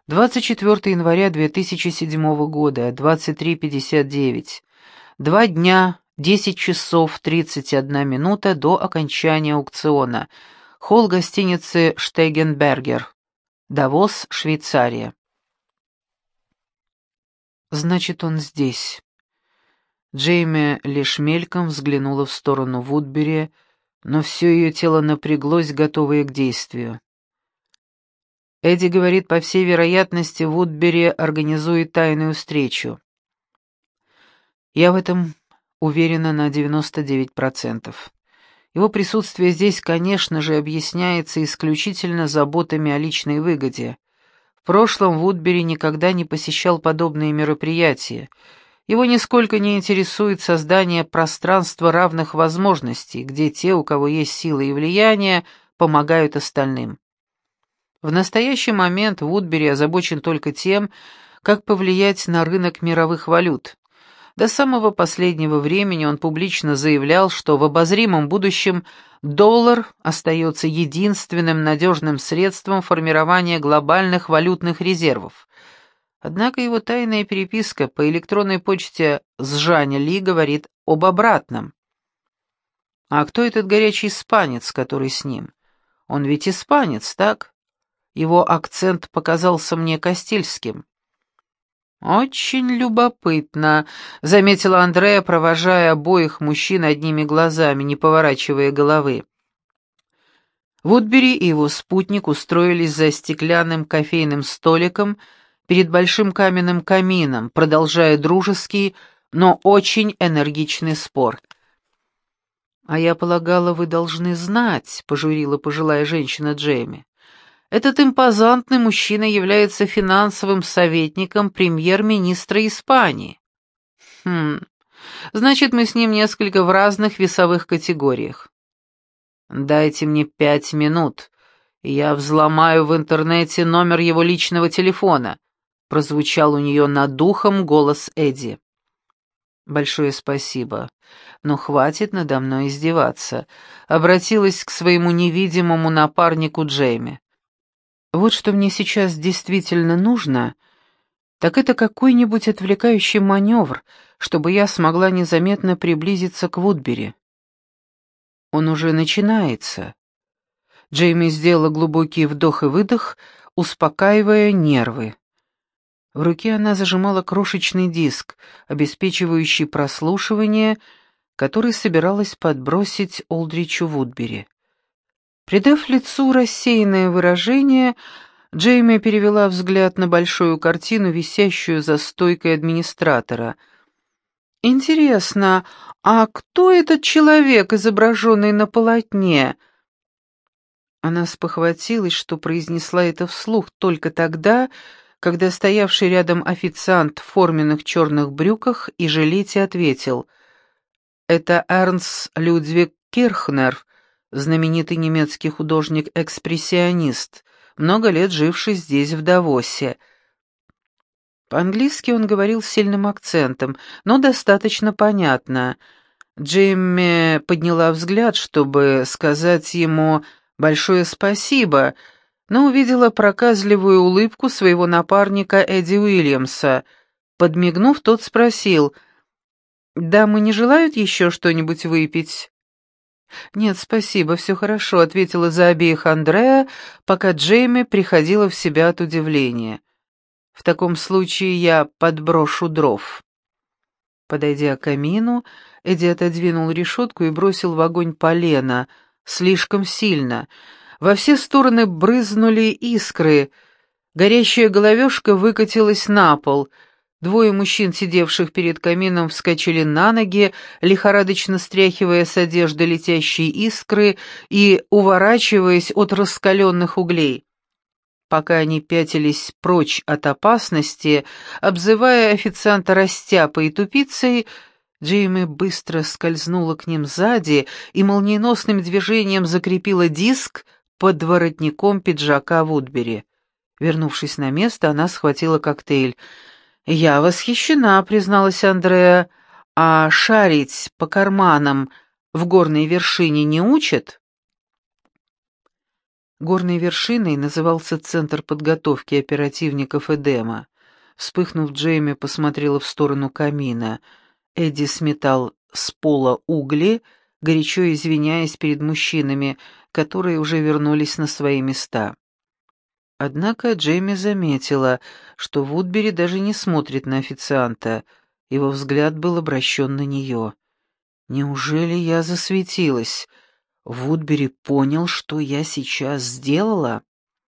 24 января 2007 года, 23:59. 2 дня, 10 часов 31 минута до окончания аукциона. Холл гостиницы «Штегенбергер». Давос, Швейцария. Значит, он здесь. Джейми лишь мельком взглянула в сторону Вудбери, но все ее тело напряглось, готовое к действию. Эдди говорит, по всей вероятности, Вудбери организует тайную встречу. Я в этом уверена на 99%. Его присутствие здесь, конечно же, объясняется исключительно заботами о личной выгоде. В прошлом Вудбери никогда не посещал подобные мероприятия. Его нисколько не интересует создание пространства равных возможностей, где те, у кого есть сила и влияние, помогают остальным. В настоящий момент Вудбери озабочен только тем, как повлиять на рынок мировых валют. До самого последнего времени он публично заявлял, что в обозримом будущем доллар остается единственным надежным средством формирования глобальных валютных резервов. Однако его тайная переписка по электронной почте с Жанни Ли говорит об обратном. А кто этот горячий испанец, который с ним? Он ведь испанец, так? Его акцент показался мне кастильским. «Очень любопытно», — заметила Андреа, провожая обоих мужчин одними глазами, не поворачивая головы. Вудбери и его спутник устроились за стеклянным кофейным столиком перед большим каменным камином, продолжая дружеский, но очень энергичный спор. «А я полагала, вы должны знать», — пожурила пожилая женщина Джейми. «Этот импозантный мужчина является финансовым советником премьер-министра Испании». Значит, мы с ним несколько в разных весовых категориях. Дайте мне 5 минут, и я взломаю в интернете номер его личного телефона», — прозвучал у нее над духом голос Эдди. «Большое спасибо, но хватит надо мной издеваться», — обратилась к своему невидимому напарнику Джейми. «Вот что мне сейчас действительно нужно, так это какой-нибудь отвлекающий маневр, чтобы я смогла незаметно приблизиться к Вудбери. Он уже начинается». Джейми сделала глубокий вдох и выдох, успокаивая нервы. В руке она зажимала крошечный диск, обеспечивающий прослушивание, который собиралась подбросить Олдричу Вудбери. Придав лицу рассеянное выражение, Джейми перевела взгляд на большую картину, висящую за стойкой администратора. «Интересно, а кто этот человек, изображенный на полотне?» Она спохватилась, что произнесла это вслух только тогда, когда стоявший рядом официант в форменных черных брюках и жилете ответил: «Это Эрнст Людвиг Кирхнер, знаменитый немецкий художник-экспрессионист, много лет живший здесь, в Давосе». По-английски он говорил с сильным акцентом, но достаточно понятно. Джимми подняла взгляд, чтобы сказать ему «большое спасибо», но увидела проказливую улыбку своего напарника Эдди Уильямса. Подмигнув, тот спросил: «Дамы не желают еще что-нибудь выпить?» «Нет, спасибо, все хорошо», — ответила за обеих Андреа, пока Джейми приходила в себя от удивления. «В таком случае я подброшу дров». Подойдя к камину, Эдди отодвинул решетку и бросил в огонь полено, слишком сильно. Во все стороны брызнули искры. Горящая головешка выкатилась на пол. Двое мужчин, сидевших перед камином, вскочили на ноги, лихорадочно стряхивая с одежды летящие искры и уворачиваясь от раскаленных углей. Пока они пятились прочь от опасности, обзывая официанта растяпой и тупицей, Джейми быстро скользнула к ним сзади и молниеносным движением закрепила диск под воротником пиджака Вудбери. Вернувшись на место, она схватила коктейль. «Я восхищена», — призналась Андреа. «А шарить по карманам в горной вершине не учат?» Горной вершиной назывался Центр подготовки оперативников Эдема. Вспыхнув, Джейми посмотрела в сторону камина. Эдди сметал с пола угли, горячо извиняясь перед мужчинами, которые уже вернулись на свои места. Однако Джейми заметила, что Вудбери даже не смотрит на официанта, его взгляд был обращен на нее. «Неужели я засветилась? Вудбери понял, что я сейчас сделала?»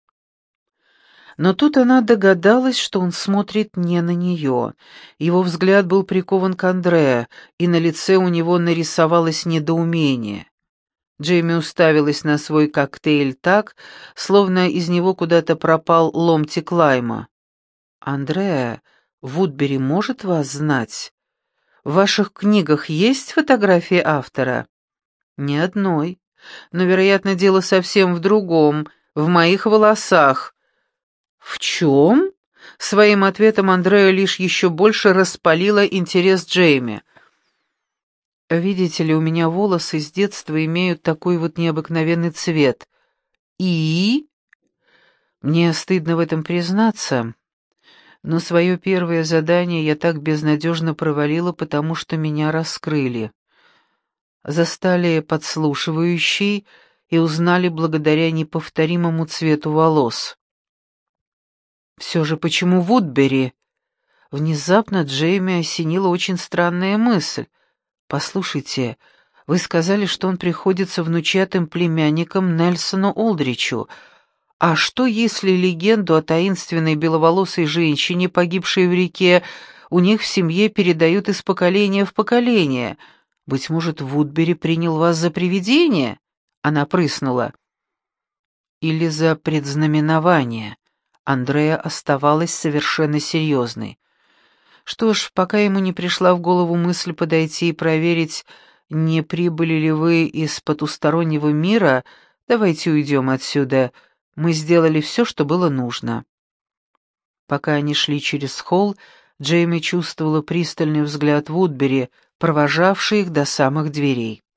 Но тут она догадалась, что он смотрит не на нее. Его взгляд был прикован к Андреа, и на лице у него нарисовалось недоумение. Джейми уставилась на свой коктейль так, словно из него куда-то пропал ломтик лайма. «Андреа, Вудбери может вас знать? В ваших книгах есть фотографии автора?» «Ни одной. Но, вероятно, дело совсем в другом, в моих волосах». «В чем?» Своим ответом Андреа лишь еще больше распалила интерес Джейми. «Видите ли, у меня волосы с детства имеют такой вот необыкновенный цвет. И...» Мне стыдно в этом признаться, но свое первое задание я так безнадежно провалила, потому что меня раскрыли. Застали подслушивающий и узнали благодаря неповторимому цвету волос. Все же почему Вудбери? Внезапно Джейми осенила очень странная мысль. «Послушайте, вы сказали, что он приходится внучатым племянником Нельсону Олдричу. А что, если легенду о таинственной беловолосой женщине, погибшей в реке, у них в семье передают из поколения в поколение? Быть может, Вудбери принял вас за привидение?» Она прыснула. «Или за предзнаменование». Андреа оставалась совершенно серьезной. Что ж, пока ему не пришла в голову мысль подойти и проверить, не прибыли ли вы из потустороннего мира, давайте уйдем отсюда. Мы сделали все, что было нужно. Пока они шли через холл, Джейми чувствовала пристальный взгляд Вудбери, провожавший их до самых дверей.